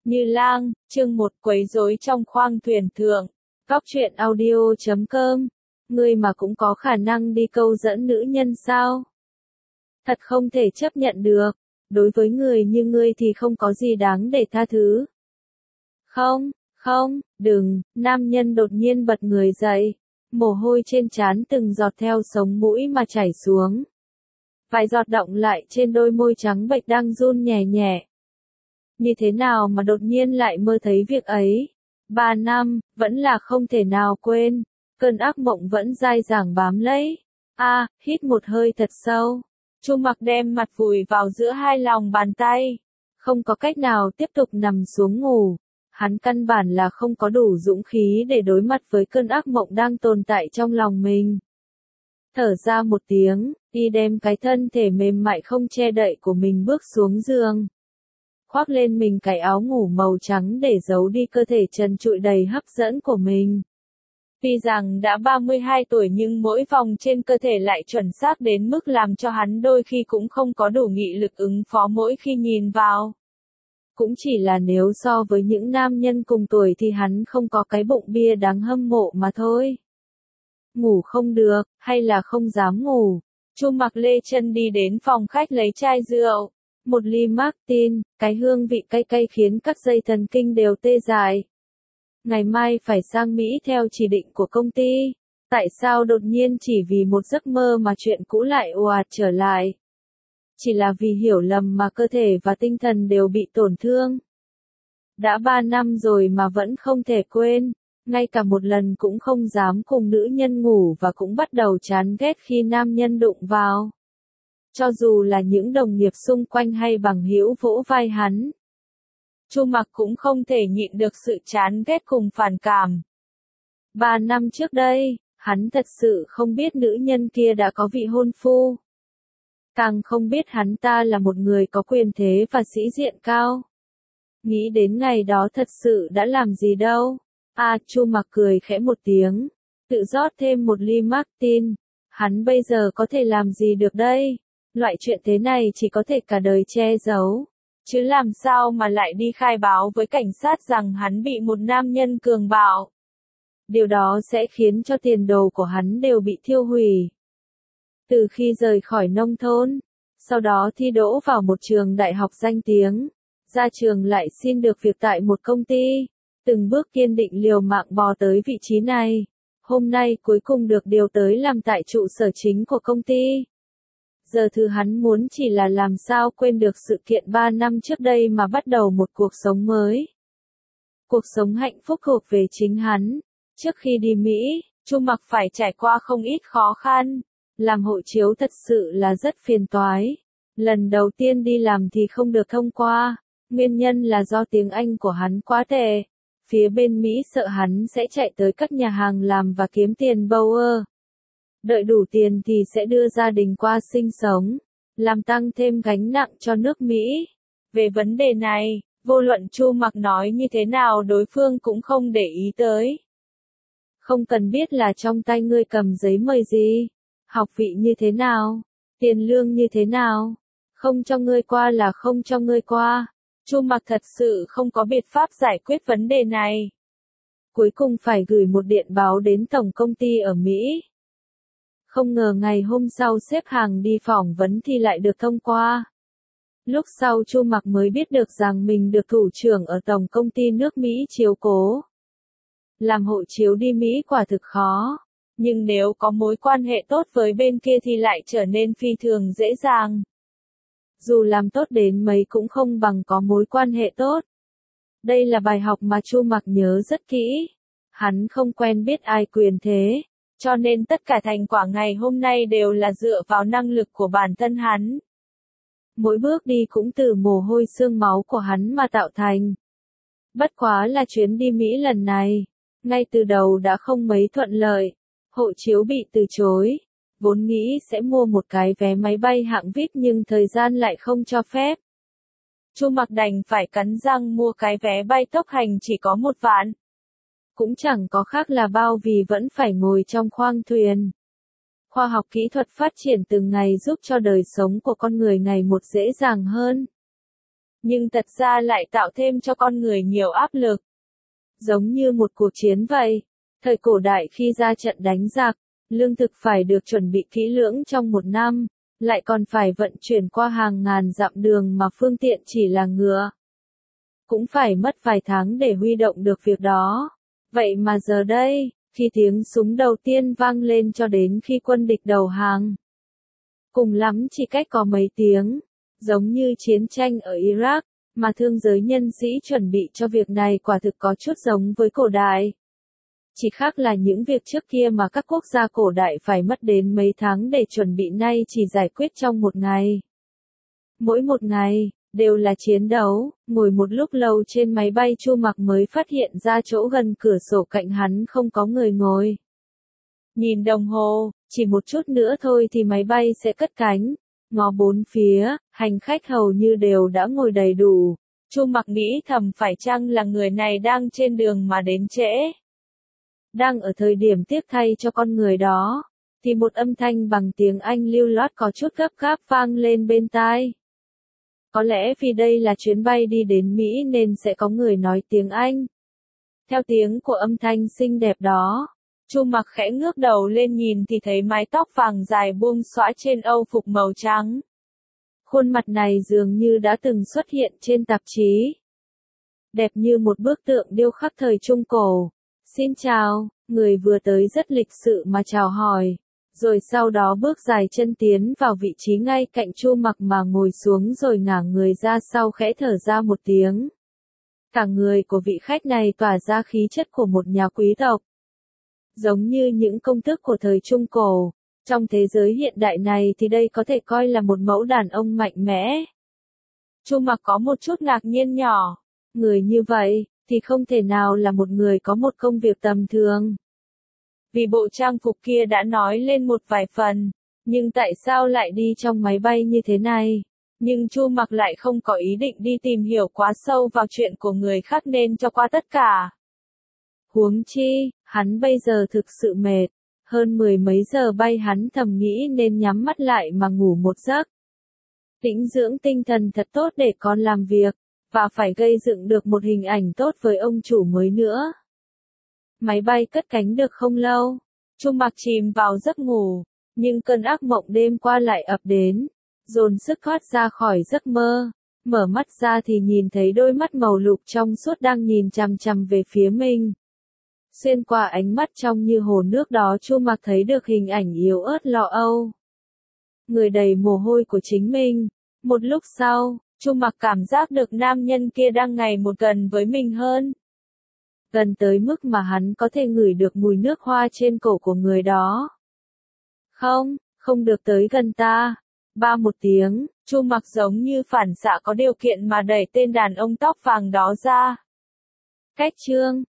Như Lang, chương 1 quấy rối trong khoang thuyền thượng. Góc truyện audio.com. Ngươi mà cũng có khả năng đi câu dẫn nữ nhân sao? Thật không thể chấp nhận được. Đối với người như ngươi thì không có gì đáng để tha thứ. Không, đừng, nam nhân đột nhiên bật người dậy. Mồ hôi trên trán từng giọt theo sống mũi mà chảy xuống. Vài giọt đọng lại trên đôi môi trắng bệch đang run nhẹ nhẹ. Như thế nào mà đột nhiên lại mơ thấy việc ấy? 3 năm, vẫn là không thể nào quên. Cơn ác mộng vẫn dai dẳng bám lấy. Hít một hơi thật sâu. Chu Mặc đem mặt vùi vào giữa hai lòng bàn tay. Không có cách nào tiếp tục nằm xuống ngủ. Hắn căn bản là không có đủ dũng khí để đối mặt với cơn ác mộng đang tồn tại trong lòng mình. Thở ra một tiếng, y đem cái thân thể mềm mại không che đậy của mình bước xuống giường. Khoác lên mình cái áo ngủ màu trắng để giấu đi cơ thể trần trụi đầy hấp dẫn của mình. Tuy rằng đã 32 tuổi nhưng mỗi vòng trên cơ thể lại chuẩn xác đến mức làm cho hắn đôi khi cũng không có đủ nghị lực ứng phó mỗi khi nhìn vào. Cũng chỉ là nếu so với những nam nhân cùng tuổi thì hắn không có cái bụng bia đáng hâm mộ mà thôi. Ngủ không được, hay là không dám ngủ. Chu Mặc lê chân đi đến phòng khách lấy chai rượu. Một ly Martin, cái hương vị cay cay khiến các dây thần kinh đều tê dại. Ngày mai phải sang Mỹ theo chỉ định của công ty. Tại sao đột nhiên chỉ vì một giấc mơ mà chuyện cũ lại ồ ạt trở lại? Chỉ là vì hiểu lầm mà cơ thể và tinh thần đều bị tổn thương. Đã 3 năm rồi mà vẫn không thể quên. Ngay cả một lần cũng không dám cùng nữ nhân ngủ và cũng bắt đầu chán ghét khi nam nhân đụng vào. Cho dù là những đồng nghiệp xung quanh hay bằng hữu vỗ vai hắn. Chu Mặc cũng không thể nhịn được sự chán ghét cùng phản cảm. 3 năm trước đây, hắn thật sự không biết nữ nhân kia đã có vị hôn phu. Càng không biết hắn ta là một người có quyền thế và sĩ diện cao. Nghĩ đến ngày đó thật sự đã làm gì đâu. Chu Mặc cười khẽ một tiếng, tự rót thêm một ly Martin. Hắn bây giờ có thể làm gì được đây? Loại chuyện thế này chỉ có thể cả đời che giấu. Chứ làm sao mà lại đi khai báo với cảnh sát rằng hắn bị một nam nhân cường bạo. Điều đó sẽ khiến cho tiền đồ của hắn đều bị thiêu hủy. Từ khi rời khỏi nông thôn, sau đó thi đỗ vào một trường đại học danh tiếng, ra trường lại xin được việc tại một công ty, từng bước kiên định liều mạng bò tới vị trí này. Hôm nay cuối cùng được điều tới làm tại trụ sở chính của công ty. Giờ thứ hắn muốn chỉ là làm sao quên được sự kiện 3 năm trước đây mà bắt đầu một cuộc sống mới. Cuộc sống hạnh phúc thuộc về chính hắn. Trước khi đi Mỹ, Chu Mặc phải trải qua không ít khó khăn. Làm hộ chiếu thật sự là rất phiền toái. Lần đầu tiên đi làm thì không được thông qua. Nguyên nhân là do tiếng Anh của hắn quá tệ. Phía bên Mỹ sợ hắn sẽ chạy tới các nhà hàng làm và kiếm tiền Bauer. Đợi đủ tiền thì sẽ đưa gia đình qua sinh sống, làm tăng thêm gánh nặng cho nước Mỹ. Về vấn đề này, vô luận Chu Mặc nói như thế nào đối phương cũng không để ý tới. Không cần biết là trong tay ngươi cầm giấy mời gì, học vị như thế nào, tiền lương như thế nào, không cho ngươi qua là không cho ngươi qua. Chu Mặc thật sự không có biện pháp giải quyết vấn đề này. Cuối cùng phải gửi một điện báo đến tổng công ty ở Mỹ. Không ngờ ngày hôm sau xếp hàng đi phỏng vấn thì lại được thông qua. Lúc sau Chu Mặc mới biết được rằng mình được thủ trưởng ở tổng công ty nước Mỹ chiếu cố. Làm hộ chiếu đi Mỹ quả thực khó, nhưng nếu có mối quan hệ tốt với bên kia thì lại trở nên phi thường dễ dàng. Dù làm tốt đến mấy cũng không bằng có mối quan hệ tốt. Đây là bài học mà Chu Mặc nhớ rất kỹ. Hắn không quen biết ai quyền thế. Cho nên tất cả thành quả ngày hôm nay đều là dựa vào năng lực của bản thân hắn. Mỗi bước đi cũng từ mồ hôi xương máu của hắn mà tạo thành. Bất quá là chuyến đi Mỹ lần này, ngay từ đầu đã không mấy thuận lợi. Hộ chiếu bị từ chối. Vốn nghĩ sẽ mua một cái vé máy bay hạng VIP nhưng thời gian lại không cho phép. Chu Mặc đành phải cắn răng mua cái vé bay tốc hành chỉ có 1 vạn. Cũng chẳng có khác là bao vì vẫn phải ngồi trong khoang thuyền. Khoa học kỹ thuật phát triển từng ngày giúp cho đời sống của con người ngày một dễ dàng hơn. nhưng thật ra lại tạo thêm cho con người nhiều áp lực. Giống như một cuộc chiến vậy. Thời cổ đại khi ra trận đánh giặc, lương thực phải được chuẩn bị kỹ lưỡng trong một năm, lại còn phải vận chuyển qua hàng ngàn dặm đường mà phương tiện chỉ là ngựa. Cũng phải mất vài tháng để huy động được việc đó. Vậy mà giờ đây, khi tiếng súng đầu tiên vang lên cho đến khi quân địch đầu hàng, cùng lắm chỉ cách có mấy tiếng, giống như chiến tranh ở Iraq, mà thương giới nhân sĩ chuẩn bị cho việc này quả thực có chút giống với cổ đại. Chỉ khác là những việc trước kia mà các quốc gia cổ đại phải mất đến mấy tháng để chuẩn bị nay chỉ giải quyết trong một ngày. Mỗi một ngày, đều là chiến đấu, ngồi một lúc lâu trên máy bay Chu Mặc mới phát hiện ra chỗ gần cửa sổ cạnh hắn không có người ngồi. Nhìn đồng hồ, chỉ một chút nữa thôi thì máy bay sẽ cất cánh. Ngó bốn phía, hành khách hầu như đều đã ngồi đầy đủ. Chu Mặc nghĩ thầm phải chăng là người này đang trên đường mà đến trễ. Đang ở thời điểm tiếc thay cho con người đó, thì một âm thanh bằng tiếng Anh lưu loát có chút gấp gáp vang lên bên tai. Có lẽ vì đây là chuyến bay đi đến Mỹ nên sẽ có người nói tiếng Anh. Theo tiếng của âm thanh xinh đẹp đó, Chu Mặc khẽ ngước đầu lên nhìn thì thấy mái tóc vàng dài buông xõa trên âu phục màu trắng. Khuôn mặt này dường như đã từng xuất hiện trên tạp chí. Đẹp như một bức tượng điêu khắc thời Trung Cổ. Xin chào, người vừa tới rất lịch sự mà chào hỏi. Rồi sau đó bước dài chân tiến vào vị trí ngay cạnh Chu Mặc mà ngồi xuống rồi ngả người ra sau khẽ thở ra một tiếng. Cả người của vị khách này tỏa ra khí chất của một nhà quý tộc. Giống như những công tước của thời Trung Cổ, trong thế giới hiện đại này thì đây có thể coi là một mẫu đàn ông mạnh mẽ. Chu Mặc có một chút ngạc nhiên nhỏ, người như vậy, thì không thể nào là một người có một công việc tầm thường. Vì bộ trang phục kia đã nói lên một vài phần, nhưng tại sao lại đi trong máy bay như thế này? Nhưng Chu Mặc lại không có ý định đi tìm hiểu quá sâu vào chuyện của người khác nên cho qua tất cả. Huống chi, hắn bây giờ thực sự mệt, hơn 10 mấy giờ bay hắn thầm nghĩ nên nhắm mắt lại mà ngủ một giấc. Tĩnh dưỡng tinh thần thật tốt để còn làm việc, và phải gây dựng được một hình ảnh tốt với ông chủ mới nữa. Máy bay cất cánh được không lâu, Chu Mặc chìm vào giấc ngủ, nhưng cơn ác mộng đêm qua lại ập đến, dồn sức thoát ra khỏi giấc mơ. Mở mắt ra thì nhìn thấy đôi mắt màu lục trong suốt đang nhìn chằm chằm về phía mình. Xuyên qua ánh mắt trong như hồ nước đó Chu Mặc thấy được hình ảnh yếu ớt lo âu. Người đầy mồ hôi của chính mình. Một lúc sau, Chu Mặc cảm giác được nam nhân kia đang ngày một gần với mình hơn. Gần tới mức mà hắn có thể ngửi được mùi nước hoa trên cổ của người đó. Không được tới gần ta. Ba một tiếng, Chu Mặc giống như phản xạ có điều kiện mà đẩy tên đàn ông tóc vàng đó ra. Cách chương